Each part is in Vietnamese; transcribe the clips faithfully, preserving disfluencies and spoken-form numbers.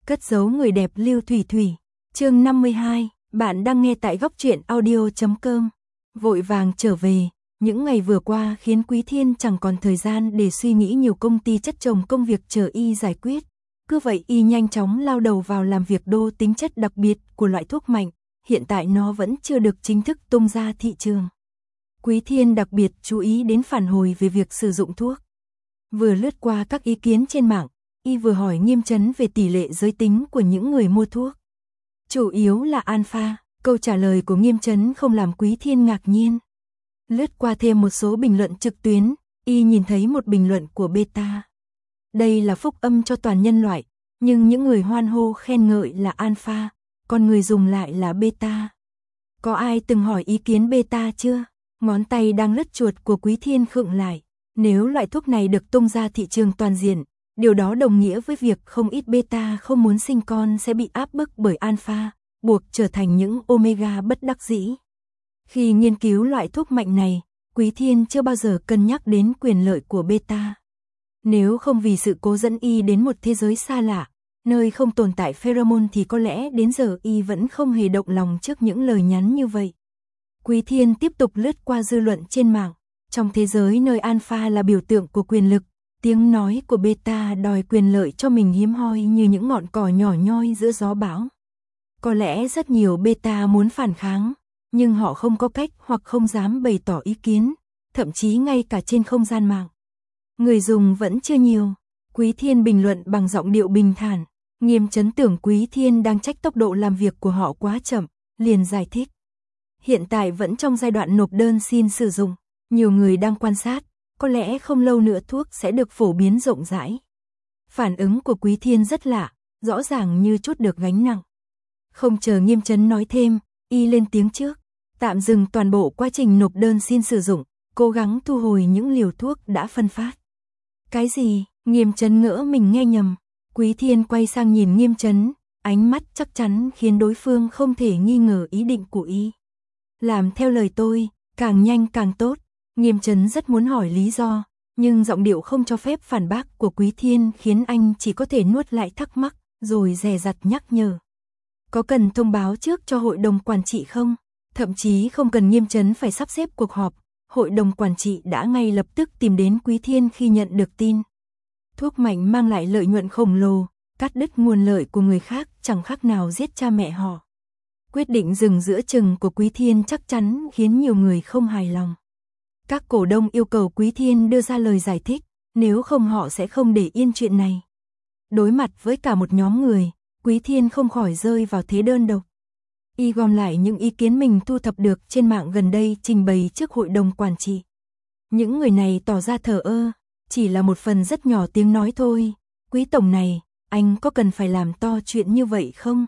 Cất giấu người đẹp Lưu Thủy Thủy. Chương năm mươi hai, bạn đang nghe tại góc truyện audio chấm com. Vội vàng trở về, những ngày vừa qua khiến Quý Thiên chẳng còn thời gian để suy nghĩ nhiều, công ty chất chồng công việc chờ y giải quyết. Cứ vậy y nhanh chóng lao đầu vào làm việc đô tính chất đặc biệt của loại thuốc mạnh, hiện tại nó vẫn chưa được chính thức tung ra thị trường. Quý Thiên đặc biệt chú ý đến phản hồi về việc sử dụng thuốc. Vừa lướt qua các ý kiến trên mạng, y vừa hỏi Nghiêm Chấn về tỷ lệ giới tính của những người mua thuốc. Chủ yếu là alpha, câu trả lời của Nghiêm Chấn không làm Quý Thiên ngạc nhiên. Lướt qua thêm một số bình luận trực tuyến, y nhìn thấy một bình luận của beta. Đây là phúc âm cho toàn nhân loại, nhưng những người hoan hô khen ngợi là alpha, còn người dùng lại là beta. Có ai từng hỏi ý kiến beta chưa? Ngón tay đang lướt chuột của Quý Thiên khựng lại. Nếu loại thuốc này được tung ra thị trường toàn diện, điều đó đồng nghĩa với việc không ít beta không muốn sinh con sẽ bị áp bức bởi alpha, buộc trở thành những omega bất đắc dĩ. Khi nghiên cứu loại thuốc mạnh này, Quý Thiên chưa bao giờ cân nhắc đến quyền lợi của beta. Nếu không vì sự cố dẫn y đến một thế giới xa lạ, nơi không tồn tại pheromone, thì có lẽ đến giờ y vẫn không hề động lòng trước những lời nhắn như vậy. Quý Thiên tiếp tục lướt qua dư luận trên mạng. Trong thế giới nơi alpha là biểu tượng của quyền lực, tiếng nói của beta đòi quyền lợi cho mình hiếm hoi như những ngọn cỏ nhỏ nhoi giữa gió bão. Có lẽ rất nhiều beta muốn phản kháng, nhưng họ không có cách hoặc không dám bày tỏ ý kiến, thậm chí ngay cả trên không gian mạng. Người dùng vẫn chưa nhiều. Quý Thiên bình luận bằng giọng điệu bình thản. Nghiêm Chấn tưởng Quý Thiên đang trách tốc độ làm việc của họ quá chậm, liền giải thích. Hiện tại vẫn trong giai đoạn nộp đơn xin sử dụng. Nhiều người đang quan sát, có lẽ không lâu nữa thuốc sẽ được phổ biến rộng rãi. Phản ứng của Quý Thiên rất lạ, rõ ràng như trút được gánh nặng. Không chờ Nghiêm Chấn nói thêm, y lên tiếng trước, tạm dừng toàn bộ quá trình nộp đơn xin sử dụng, cố gắng thu hồi những liều thuốc đã phân phát. Cái gì? Nghiêm Chấn ngỡ mình nghe nhầm. Quý Thiên quay sang nhìn Nghiêm Chấn, ánh mắt chắc chắn khiến đối phương không thể nghi ngờ ý định của y. Làm theo lời tôi, càng nhanh càng tốt. Nghiêm Chấn rất muốn hỏi lý do, nhưng giọng điệu không cho phép phản bác của Quý Thiên khiến anh chỉ có thể nuốt lại thắc mắc, rồi dè dặt nhắc nhở. Có cần thông báo trước cho hội đồng quản trị không? Thậm chí không cần Nghiêm Chấn phải sắp xếp cuộc họp, hội đồng quản trị đã ngay lập tức tìm đến Quý Thiên khi nhận được tin. Thuốc mạnh mang lại lợi nhuận khổng lồ, cắt đứt nguồn lợi của người khác chẳng khác nào giết cha mẹ họ. Quyết định dừng giữa chừng của Quý Thiên chắc chắn khiến nhiều người không hài lòng. Các cổ đông yêu cầu Quý Thiên đưa ra lời giải thích, nếu không họ sẽ không để yên chuyện này. Đối mặt với cả một nhóm người, Quý Thiên không khỏi rơi vào thế đơn độc. Y gom lại những ý kiến mình thu thập được trên mạng gần đây trình bày trước hội đồng quản trị. Những người này tỏ ra thờ ơ, chỉ là một phần rất nhỏ tiếng nói thôi. Quý tổng này, anh có cần phải làm to chuyện như vậy không?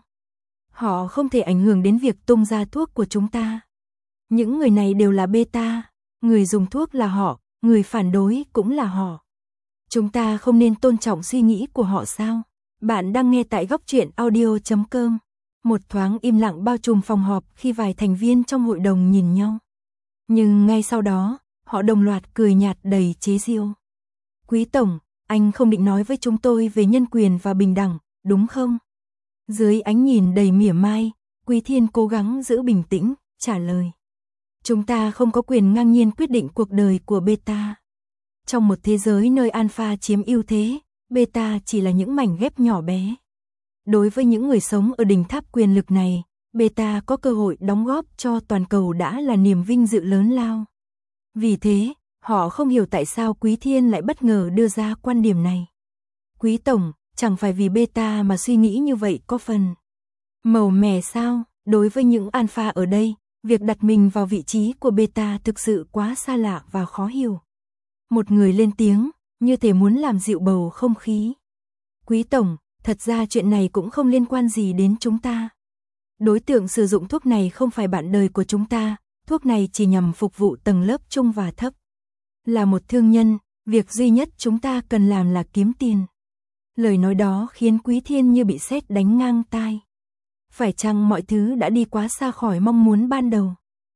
Họ không thể ảnh hưởng đến việc tung ra thuốc của chúng ta. Những người này đều là beta. Người dùng thuốc là họ, người phản đối cũng là họ. Chúng ta không nên tôn trọng suy nghĩ của họ sao? Bạn đang nghe tại góc truyện audio chấm com. Một thoáng im lặng bao trùm phòng họp khi vài thành viên trong hội đồng nhìn nhau. Nhưng ngay sau đó, họ đồng loạt cười nhạt đầy chế giễu. Quý tổng, anh không định nói với chúng tôi về nhân quyền và bình đẳng, đúng không? Dưới ánh nhìn đầy mỉa mai, Quý Thiên cố gắng giữ bình tĩnh, trả lời. Chúng ta không có quyền ngang nhiên quyết định cuộc đời của beta. Trong một thế giới nơi alpha chiếm ưu thế, beta chỉ là những mảnh ghép nhỏ bé. Đối với những người sống ở đỉnh tháp quyền lực này, beta có cơ hội đóng góp cho toàn cầu đã là niềm vinh dự lớn lao. Vì thế, họ không hiểu tại sao Quý Thiên lại bất ngờ đưa ra quan điểm này. Quý tổng, chẳng phải vì beta mà suy nghĩ như vậy có phần màu mè sao? Đối với những alpha ở đây, việc đặt mình vào vị trí của beta thực sự quá xa lạ và khó hiểu. Một người lên tiếng, như thể muốn làm dịu bầu không khí. Quý tổng, thật ra chuyện này cũng không liên quan gì đến chúng ta. Đối tượng sử dụng thuốc này không phải bạn đời của chúng ta, thuốc này chỉ nhằm phục vụ tầng lớp trung và thấp. Là một thương nhân, việc duy nhất chúng ta cần làm là kiếm tiền. Lời nói đó khiến Quý Thiên như bị sét đánh ngang tai. Phải chăng mọi thứ đã đi quá xa khỏi mong muốn ban đầu?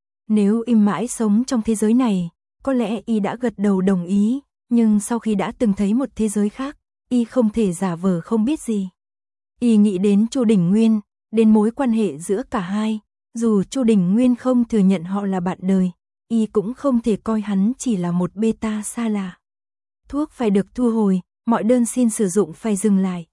Nếu im mãi sống trong thế giới này, có lẽ y đã gật đầu đồng ý, nhưng sau khi đã từng thấy một thế giới khác, y không thể giả vờ không biết gì. Y nghĩ đến Chu Đình Nguyên, đến mối quan hệ giữa cả hai, dù Chu Đình Nguyên không thừa nhận họ là bạn đời, Y cũng không thể coi hắn chỉ là một beta xa lạ. Thuốc phải được thu hồi, mọi đơn xin sử dụng phải dừng lại.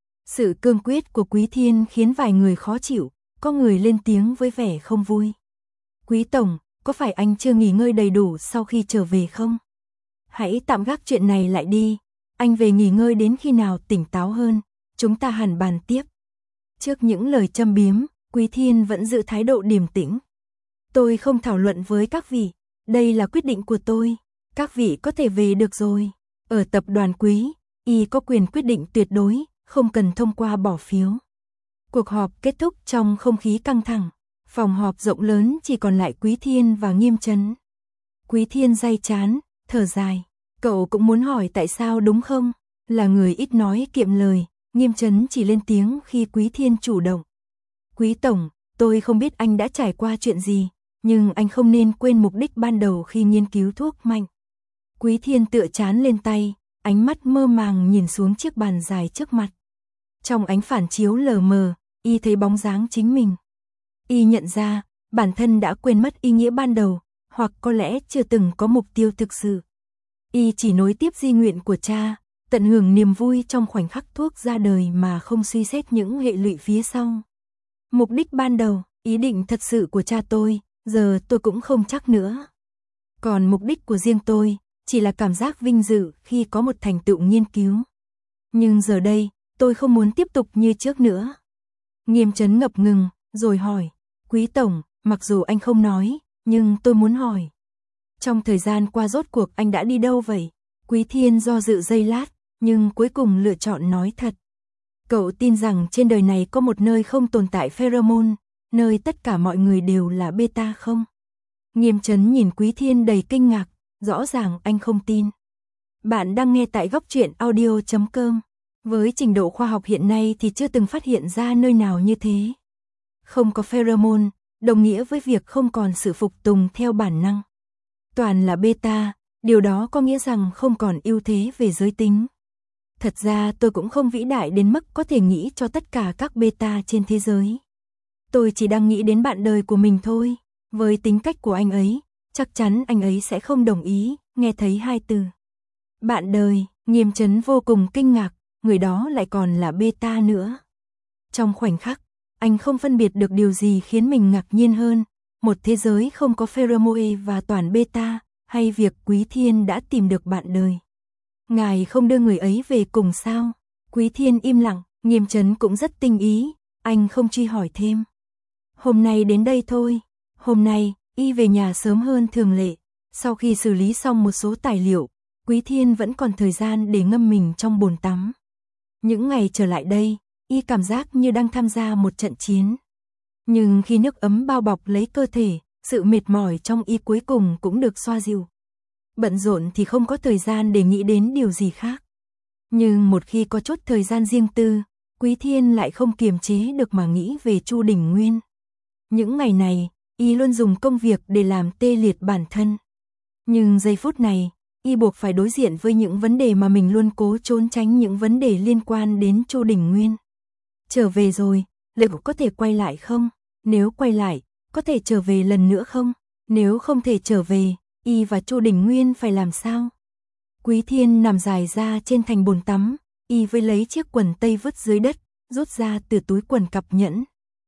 Sự cương quyết của Quý Thiên khiến vài người khó chịu, có người lên tiếng với vẻ không vui. Quý Tổng, có phải anh chưa nghỉ ngơi đầy đủ sau khi trở về không? Hãy tạm gác chuyện này lại đi, anh về nghỉ ngơi đến khi nào tỉnh táo hơn, chúng ta hẳn bàn tiếp. Trước những lời châm biếm, Quý Thiên vẫn giữ thái độ điềm tĩnh. Tôi không thảo luận với các vị, đây là quyết định của tôi, các vị có thể về được rồi. Ở tập đoàn Quý, Y có quyền quyết định tuyệt đối, không cần thông qua bỏ phiếu. Cuộc họp kết thúc trong không khí căng thẳng, phòng họp rộng lớn chỉ còn lại Quý Thiên và Nghiêm Chấn. Quý Thiên day chán, thở dài, cậu cũng muốn hỏi tại sao đúng không? Là người ít nói kiệm lời, Nghiêm Chấn chỉ lên tiếng khi Quý Thiên chủ động. Quý Tổng, tôi không biết anh đã trải qua chuyện gì, nhưng anh không nên quên mục đích ban đầu khi nghiên cứu thuốc mạnh. Quý Thiên tựa chán lên tay, ánh mắt mơ màng nhìn xuống chiếc bàn dài trước mặt. Trong ánh phản chiếu lờ mờ, Y thấy bóng dáng chính mình. Y nhận ra, bản thân đã quên mất ý nghĩa ban đầu, hoặc có lẽ chưa từng có mục tiêu thực sự. Y chỉ nối tiếp di nguyện của cha, tận hưởng niềm vui trong khoảnh khắc thuốc ra đời mà không suy xét những hệ lụy phía sau. Mục đích ban đầu, ý định thật sự của cha tôi, giờ tôi cũng không chắc nữa. Còn mục đích của riêng tôi, chỉ là cảm giác vinh dự khi có một thành tựu nghiên cứu. Nhưng giờ đây, tôi không muốn tiếp tục như trước nữa. Nghiêm Chấn ngập ngừng, rồi hỏi, Quý Tổng, mặc dù anh không nói, nhưng tôi muốn hỏi. Trong thời gian qua rốt cuộc anh đã đi đâu vậy? Quý Thiên do dự giây lát, nhưng cuối cùng lựa chọn nói thật. Cậu tin rằng trên đời này có một nơi không tồn tại pheromone, nơi tất cả mọi người đều là beta không? Nghiêm Chấn nhìn Quý Thiên đầy kinh ngạc, rõ ràng anh không tin. Bạn đang nghe tại góc truyện audio chấm com. Với trình độ khoa học hiện nay thì chưa từng phát hiện ra nơi nào như thế. Không có pheromone, đồng nghĩa với việc không còn sự phục tùng theo bản năng. Toàn là beta, điều đó có nghĩa rằng không còn ưu thế về giới tính. Thật ra tôi cũng không vĩ đại đến mức có thể nghĩ cho tất cả các beta trên thế giới. Tôi chỉ đang nghĩ đến bạn đời của mình thôi. Với tính cách của anh ấy, chắc chắn anh ấy sẽ không đồng ý, nghe thấy hai từ. Bạn đời, Nghiêm Chấn vô cùng kinh ngạc, người đó lại còn là beta nữa. Trong khoảnh khắc, anh không phân biệt được điều gì khiến mình ngạc nhiên hơn, một thế giới không có pheromone và toàn beta, hay việc Quý Thiên đã tìm được bạn đời. Ngài không đưa người ấy về cùng sao? Quý Thiên im lặng, Nghiêm Chấn cũng rất tinh ý, anh không truy hỏi thêm. Hôm nay đến đây thôi. Hôm nay, Y về nhà sớm hơn thường lệ. Sau khi xử lý xong một số tài liệu, Quý Thiên vẫn còn thời gian để ngâm mình trong bồn tắm. Những ngày trở lại đây, Y cảm giác như đang tham gia một trận chiến. Nhưng khi nước ấm bao bọc lấy cơ thể, sự mệt mỏi trong Y cuối cùng cũng được xoa dịu. Bận rộn thì không có thời gian để nghĩ đến điều gì khác. Nhưng một khi có chút thời gian riêng tư, Quý Thiên lại không kiềm chế được mà nghĩ về Chu Đình Nguyên. Những ngày này, Y luôn dùng công việc để làm tê liệt bản thân. Nhưng giây phút này, Y buộc phải đối diện với những vấn đề mà mình luôn cố trốn tránh, những vấn đề liên quan đến Chu Đình Nguyên. Trở về rồi, liệu có thể quay lại không? Nếu quay lại, có thể trở về lần nữa không? Nếu không thể trở về, Y và Chu Đình Nguyên phải làm sao? Quý Thiên nằm dài ra trên thành bồn tắm, Y với lấy chiếc quần tây vứt dưới đất, rút ra từ túi quần cặp nhẫn.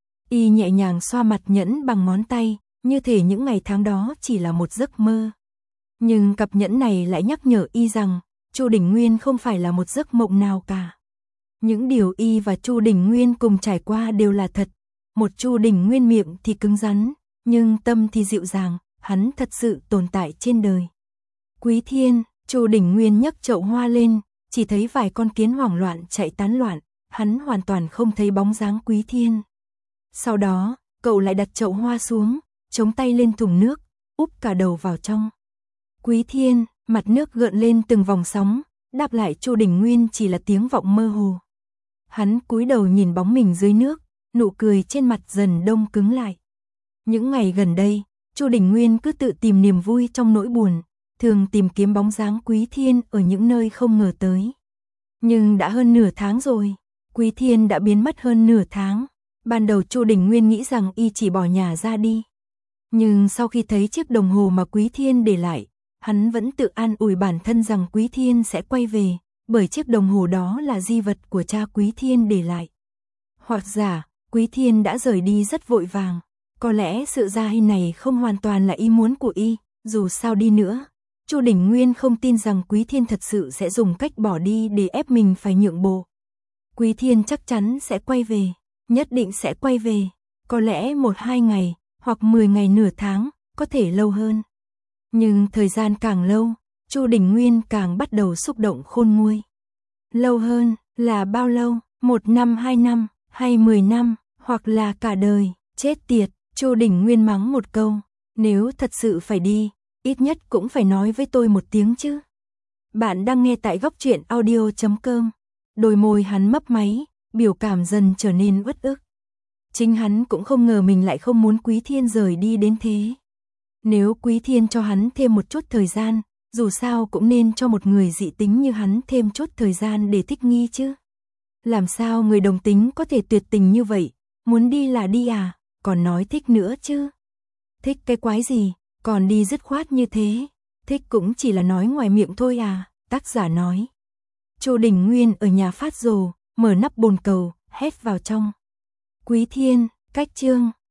Y nhẹ nhàng xoa mặt nhẫn bằng ngón tay, như thể những ngày tháng đó chỉ là một giấc mơ. Nhưng cặp nhẫn này lại nhắc nhở Y rằng, Chu Đình Nguyên không phải là một giấc mộng nào cả. Những điều Y và Chu Đình Nguyên cùng trải qua đều là thật. Một Chu Đình Nguyên miệng thì cứng rắn, nhưng tâm thì dịu dàng, hắn thật sự tồn tại trên đời. Quý Thiên, Chu Đình Nguyên nhấc chậu hoa lên, chỉ thấy vài con kiến hoảng loạn chạy tán loạn, hắn hoàn toàn không thấy bóng dáng Quý Thiên. Sau đó, cậu lại đặt chậu hoa xuống, chống tay lên thùng nước, úp cả đầu vào trong. Quý Thiên, mặt nước gợn lên từng vòng sóng, đáp lại Chu Đình Nguyên chỉ là tiếng vọng mơ hồ. Hắn cúi đầu nhìn bóng mình dưới nước, nụ cười trên mặt dần đông cứng lại. Những ngày gần đây, Chu Đình Nguyên cứ tự tìm niềm vui trong nỗi buồn, thường tìm kiếm bóng dáng Quý Thiên ở những nơi không ngờ tới. Nhưng đã hơn nửa tháng rồi, Quý Thiên đã biến mất hơn nửa tháng. Ban đầu Chu Đình Nguyên nghĩ rằng y chỉ bỏ nhà ra đi. Nhưng sau khi thấy chiếc đồng hồ mà Quý Thiên để lại, hắn vẫn tự an ủi bản thân rằng Quý Thiên sẽ quay về, bởi chiếc đồng hồ đó là di vật của cha Quý Thiên để lại. Hoặc giả, Quý Thiên đã rời đi rất vội vàng. Có lẽ sự ra đi này không hoàn toàn là ý muốn của y, dù sao đi nữa. Chu Đình Nguyên không tin rằng Quý Thiên thật sự sẽ dùng cách bỏ đi để ép mình phải nhượng bộ. Quý Thiên chắc chắn sẽ quay về, nhất định sẽ quay về, có lẽ một hai ngày, hoặc mười ngày nửa tháng, có thể lâu hơn. Nhưng thời gian càng lâu, Chu Đình Nguyên càng bắt đầu xúc động khôn nguôi. Lâu hơn, là bao lâu? Một năm, hai năm, hay mười năm, hoặc là cả đời? Chết tiệt, Chu Đình Nguyên mắng một câu, nếu thật sự phải đi, ít nhất cũng phải nói với tôi một tiếng chứ. Bạn đang nghe tại góc truyện audio chấm com. Đôi môi hắn mấp máy, biểu cảm dần trở nên uất ức. Chính hắn cũng không ngờ mình lại không muốn Quý Thiên rời đi đến thế. Nếu Quý Thiên cho hắn thêm một chút thời gian, dù sao cũng nên cho một người dị tính như hắn thêm chút thời gian để thích nghi chứ. Làm sao người đồng tính có thể tuyệt tình như vậy, muốn đi là đi à, còn nói thích nữa chứ. Thích cái quái gì, còn đi dứt khoát như thế, thích cũng chỉ là nói ngoài miệng thôi à, tác giả nói. Chu Đình Nguyên ở nhà phát rồ, mở nắp bồn cầu, hét vào trong. Quý Thiên, cách chương